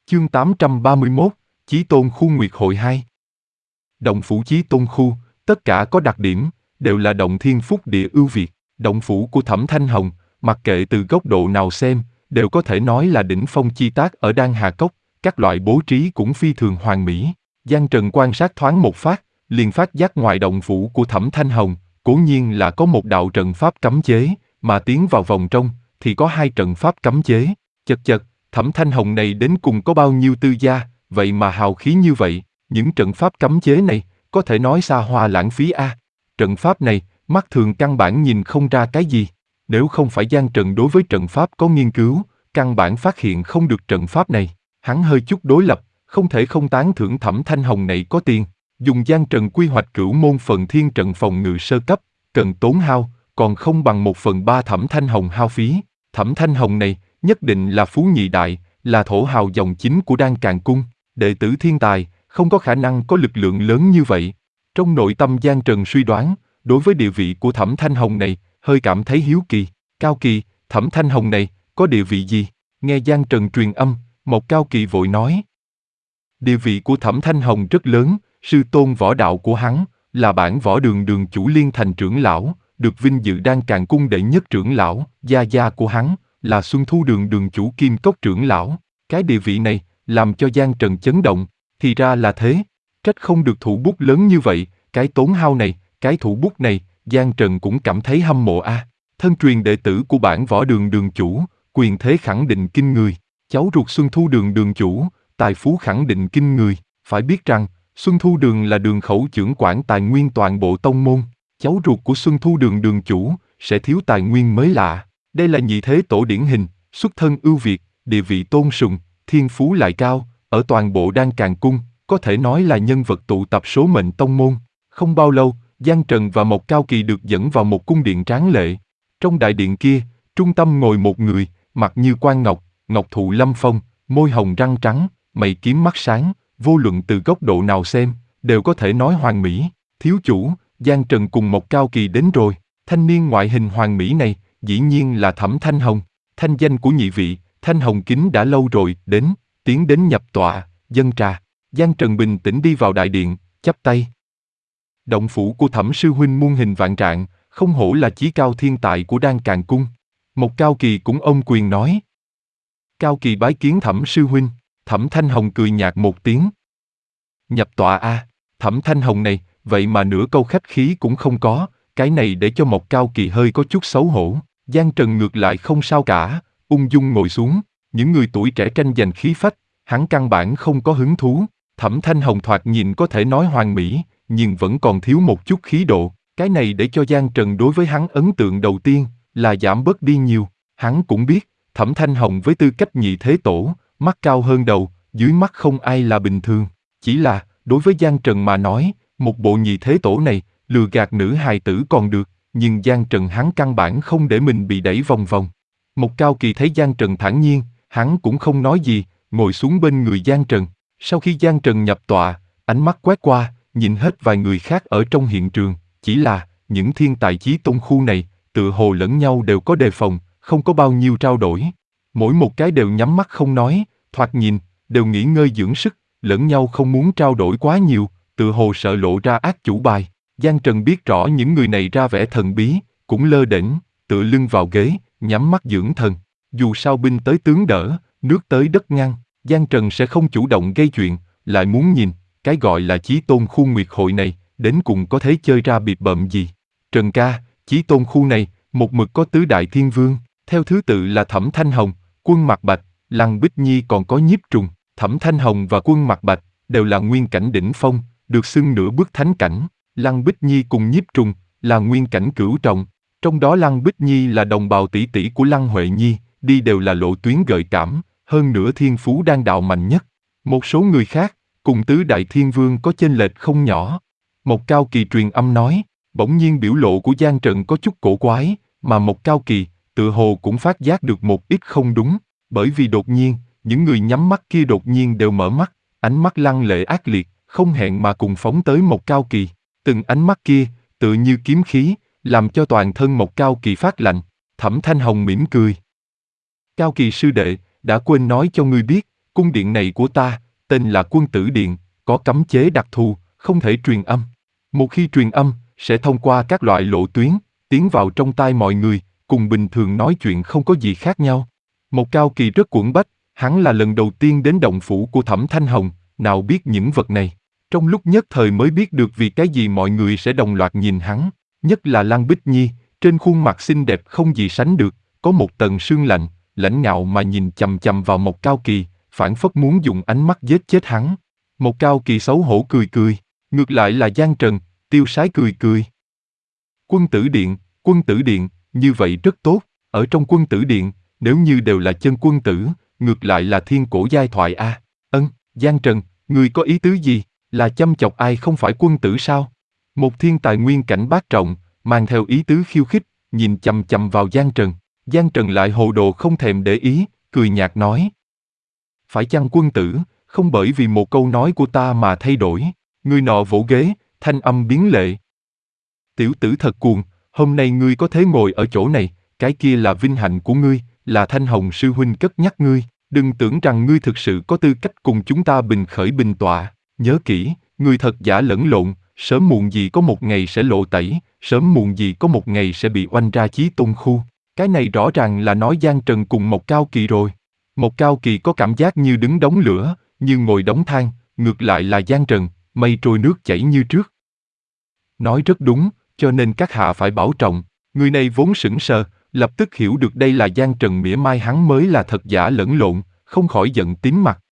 Chương 831, Chí Tôn Khu Nguyệt Hội 2. Động phủ Chí Tôn Khu, tất cả có đặc điểm, đều là động thiên phúc địa ưu việt. Động phủ của Thẩm Thanh Hồng, mặc kệ từ góc độ nào xem, đều có thể nói là đỉnh phong chi tác ở Đan Hà Cốc, các loại bố trí cũng phi thường hoàn mỹ. Giang Trần quan sát thoáng một phát, liền phát giác ngoài động phủ của Thẩm Thanh Hồng, cố nhiên là có một đạo trận pháp cấm chế, mà tiến vào vòng trong, thì có 2 trận pháp cấm chế. Chật chật, Thẩm Thanh Hồng này đến cùng có bao nhiêu tư gia, vậy mà hào khí như vậy, những trận pháp cấm chế này, có thể nói xa hoa lãng phí a. Trận pháp này, mắt thường căn bản nhìn không ra cái gì. Nếu không phải Giang Trần đối với trận pháp có nghiên cứu, căn bản phát hiện không được trận pháp này. Hắn hơi chút đối lập, không thể không tán thưởng Thẩm Thanh Hồng này có tiền. Dùng Giang Trần quy hoạch Cửu Môn Phần Thiên trận phòng ngự sơ cấp, cần tốn hao, còn không bằng 1/3 Thẩm Thanh Hồng hao phí. Thẩm Thanh Hồng này, nhất định là phú nhị đại, là thổ hào dòng chính của Đan Càn Cung, đệ tử thiên tài, không có khả năng có lực lượng lớn như vậy. Trong nội tâm Giang Trần suy đoán, đối với địa vị của Thẩm Thanh Hồng này, hơi cảm thấy hiếu kỳ. Cao Kỳ, Thẩm Thanh Hồng này, có địa vị gì? Nghe Giang Trần truyền âm, một Cao Kỳ vội nói. Địa vị của Thẩm Thanh Hồng rất lớn, sư tôn võ đạo của hắn, là bản võ đường đường chủ Liên Thành trưởng lão, được vinh dự Đan Càn Cung đệ nhất trưởng lão, gia gia của hắn, là Xuân Thu đường đường chủ Kim Cốc trưởng lão. Cái địa vị này, làm cho Giang Trần chấn động, thì ra là thế. Trách không được thủ bút lớn như vậy, cái tốn hao này, cái thủ bút này, Giang Trần cũng cảm thấy hâm mộ a. Thân truyền đệ tử của bản võ đường đường chủ, quyền thế khẳng định kinh người. Cháu ruột Xuân Thu đường đường chủ, tài phú khẳng định kinh người. Phải biết rằng, Xuân Thu đường là đường khẩu trưởng quản tài nguyên toàn bộ tông môn. Cháu ruột của Xuân Thu đường đường chủ, sẽ thiếu tài nguyên mới lạ. Đây là nhị thế tổ điển hình, xuất thân ưu việt, địa vị tôn sùng, thiên phú lại cao, ở toàn bộ Đan Càn Cung, có thể nói là nhân vật tụ tập số mệnh tông môn. Không bao lâu, Giang Trần và một Cao Kỳ được dẫn vào một cung điện tráng lệ. Trong đại điện kia, trung tâm ngồi một người, mặt như quan ngọc, ngọc thụ lâm phong, môi hồng răng trắng, mày kiếm mắt sáng, vô luận từ góc độ nào xem, đều có thể nói hoàn mỹ. Thiếu chủ, Giang Trần cùng một Cao Kỳ đến rồi. Thanh niên ngoại hình hoàn mỹ này, dĩ nhiên là Thẩm Thanh Hồng. Thanh danh của nhị vị, Thanh Hồng Kính đã lâu rồi, tiến đến nhập tọa, dâng trà. Giang Trần bình tĩnh đi vào đại điện, chắp tay. Động phủ của Thẩm sư huynh muôn hình vạn trạng, không hổ là chí cao thiên tài của Đan Càn Cung. Một Cao Kỳ cũng ôm quyền nói. Cao Kỳ bái kiến Thẩm sư huynh. Thẩm Thanh Hồng cười nhạt một tiếng. Nhập tọa a. Thẩm Thanh Hồng này, vậy mà nửa câu khách khí cũng không có, cái này để cho một Cao Kỳ hơi có chút xấu hổ. Giang Trần ngược lại không sao cả, ung dung ngồi xuống. Những người tuổi trẻ tranh giành khí phách, hắn căn bản không có hứng thú. Thẩm Thanh Hồng thoạt nhìn có thể nói hoàn mỹ, nhưng vẫn còn thiếu một chút khí độ. Cái này để cho Giang Trần đối với hắn ấn tượng đầu tiên là giảm bớt đi nhiều. Hắn cũng biết, Thẩm Thanh Hồng với tư cách nhị thế tổ, mắt cao hơn đầu, dưới mắt không ai là bình thường. Chỉ là, đối với Giang Trần mà nói, một bộ nhị thế tổ này, lừa gạt nữ hài tử còn được, nhưng Giang Trần hắn căn bản không để mình bị đẩy vòng vòng. Một Cao Kỳ thấy Giang Trần thản nhiên, hắn cũng không nói gì, ngồi xuống bên người Giang Trần. Sau khi Giang Trần nhập tọa, ánh mắt quét qua, nhìn hết vài người khác ở trong hiện trường, chỉ là, những thiên tài chí tôn khu này, tự hồ lẫn nhau đều có đề phòng, không có bao nhiêu trao đổi. Mỗi một cái đều nhắm mắt không nói, thoạt nhìn, đều nghỉ ngơi dưỡng sức, lẫn nhau không muốn trao đổi quá nhiều, tự hồ sợ lộ ra ác chủ bài. Giang Trần biết rõ những người này ra vẻ thần bí, cũng lơ đễnh, tựa lưng vào ghế, nhắm mắt dưỡng thần. Dù sao binh tới tướng đỡ, nước tới đất ngăn, Giang Trần sẽ không chủ động gây chuyện, lại muốn nhìn, cái gọi là Chí Tôn Khu Nguyệt Hội này, đến cùng có thể chơi ra bịp bợm gì. Trần ca, Chí Tôn Khu này, một mực có tứ đại thiên vương, theo thứ tự là Thẩm Thanh Hồng, Quân Mạc Bạch, Lăng Bích Nhi còn có Nhiếp Trùng. Thẩm Thanh Hồng và Quân Mạc Bạch, đều là nguyên cảnh đỉnh phong, được xưng nửa bước thánh cảnh. Lăng Bích Nhi cùng Nhiếp Trùng, là nguyên cảnh cửu trọng. Trong đó Lăng Bích Nhi là đồng bào tỷ tỷ của Lăng Huệ Nhi, đi đều là lộ tuyến gợi cảm, hơn nữa thiên phú đan đạo mạnh nhất. Một số người khác, cùng tứ đại thiên vương có chênh lệch không nhỏ. Một Cao Kỳ truyền âm nói, bỗng nhiên biểu lộ của Giang Trần có chút cổ quái, mà một Cao Kỳ, tự hồ cũng phát giác được một ít không đúng, bởi vì đột nhiên, những người nhắm mắt kia đột nhiên đều mở mắt, ánh mắt lăng lệ ác liệt, không hẹn mà cùng phóng tới một Cao Kỳ. Từng ánh mắt kia, tựa như kiếm khí, làm cho toàn thân một Cao Kỳ phát lạnh. Thẩm Thanh Hồng mỉm cười. Cao Kỳ sư đệ, đã quên nói cho ngươi biết, Cung điện này của ta, tên là Quân Tử Điện, có cấm chế đặc thù, không thể truyền âm. Một khi truyền âm, sẽ thông qua các loại lộ tuyến, tiến vào trong tai mọi người, cùng bình thường nói chuyện không có gì khác nhau. Một Cao Kỳ rất quẫn bách, hắn là lần đầu tiên đến động phủ của Thẩm Thanh Hồng, nào biết những vật này. Trong lúc nhất thời mới biết được vì cái gì mọi người sẽ đồng loạt nhìn hắn, nhất là Lan Bích Nhi, trên khuôn mặt xinh đẹp không gì sánh được, có một tầng sương lạnh, lãnh ngạo mà nhìn chằm chằm vào Một Cao Kỳ, phảng phất muốn dùng ánh mắt giết chết hắn. Một Cao Kỳ xấu hổ cười cười, ngược lại là Giang Trần, tiêu sái cười cười. Quân Tử Điện, như vậy rất tốt, ở trong Quân Tử Điện, nếu như đều là chân quân tử, ngược lại là thiên cổ giai thoại a. Giang Trần, ngươi có ý tứ gì, là châm chọc ai không phải quân tử sao? Một thiên tài nguyên cảnh bát trọng, mang theo ý tứ khiêu khích, nhìn chằm chằm vào Giang Trần. Giang Trần lại hồ đồ không thèm để ý, cười nhạt nói. Phải chăng quân tử, không bởi vì một câu nói của ta mà thay đổi. Người nọ vỗ ghế, thanh âm biến lệ. Tiểu tử thật cuồng, hôm nay ngươi có thể ngồi ở chỗ này, cái kia là vinh hạnh của ngươi, là Thanh Hồng sư huynh cất nhắc ngươi, đừng tưởng rằng ngươi thực sự có tư cách cùng chúng ta bình khởi bình tọa. Nhớ kỹ, ngươi thật giả lẫn lộn, sớm muộn gì có một ngày sẽ lộ tẩy, sớm muộn gì có một ngày sẽ bị oanh ra Chí Tôn khu. Cái này rõ ràng là nói Giang Trần cùng Một Cao Kỳ rồi. Một Cao Kỳ có cảm giác như đứng đống lửa, như ngồi đống than, ngược lại là Giang Trần, mây trôi nước chảy như trước. Nói rất đúng, cho nên các hạ phải bảo trọng. Người này vốn sững sờ, lập tức hiểu được đây là Giang Trần mỉa mai hắn mới là thật giả lẫn lộn, không khỏi giận tím mặt.